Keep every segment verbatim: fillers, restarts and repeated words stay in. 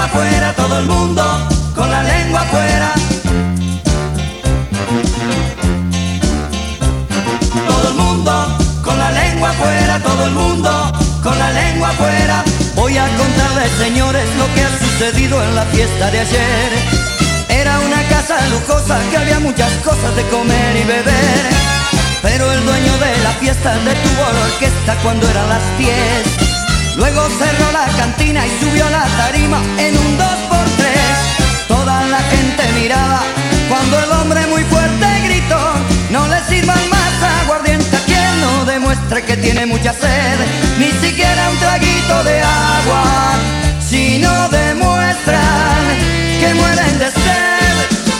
lengua afuera, todo el mundo con la lengua afuera. Todo el mundo con la lengua afuera, todo el mundo con la lengua afuera. Voy a contarles, señores, lo que ha sucedido en la fiesta de ayer. Era una casa lujosa que había muchas cosas de comer y beber, pero el dueño de la fiesta detuvo la orquesta cuando eran las diez. Luego cerró la cantina y subió a la tarima en un dos por tres. Toda la gente miraba cuando el hombre muy fuerte gritó: no le sirvan más aguardiente a quien no demuestre que tiene mucha sed, ni siquiera un traguito de agua, si no demuestran que mueren de sed.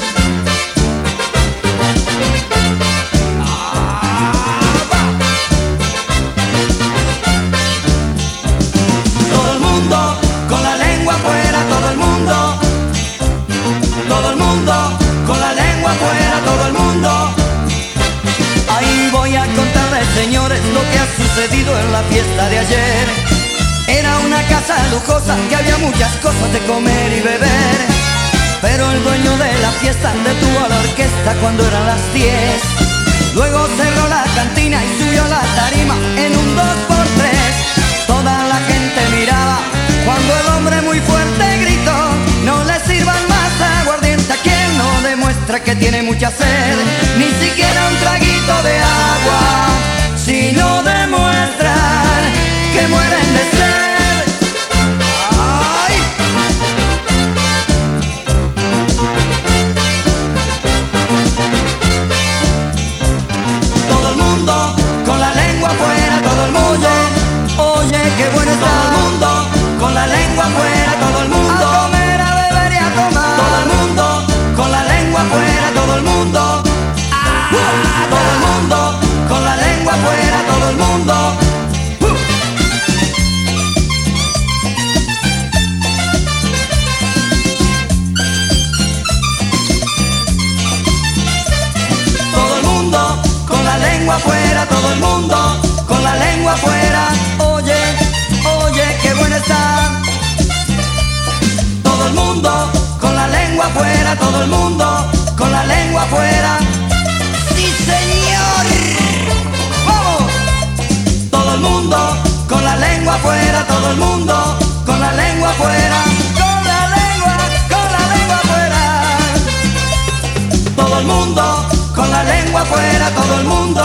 Todo el mundo con la lengua afuera, todo el mundo, todo el mundo con la lengua afuera, todo el mundo. Ahí voy a contarles, señores, lo que ha sucedido en la fiesta de ayer. Era una casa lujosa que había muchas cosas de comer y beber, pero el dueño de la fiesta detuvo a la orquesta cuando eran las diez. Luego cerró la cantina y subió a la tarima en un dos por tres. Toda la gente miraba cuando el hombre muy fuerte gritó: no le sirvan más aguardiente a quien no demuestra que tiene mucha sed, ni siquiera un traguito de agua, si no demuestran que mueren de sed. ¡Ay! Todo el mundo con la lengua afuera, todo el mundo. Oye, qué bueno está. Todo el mundo con la lengua afuera, todo el mundo. A comer, a beber y a tomar. Todo el mundo con la lengua afuera, todo el mundo. Ah, todo el mundo con la lengua afuera, todo el mundo. Todo el mundo con la lengua afuera, todo el mundo con la lengua afuera. Oye, oye, qué bueno está. Todo el mundo con la lengua afuera, todo el mundo con la lengua afuera. ¡Sí, señor! ¡Vamos! Todo el mundo con la lengua afuera, todo el mundo con la lengua afuera. Con la lengua, con la lengua afuera. Todo el mundo con la lengua afuera, todo el mundo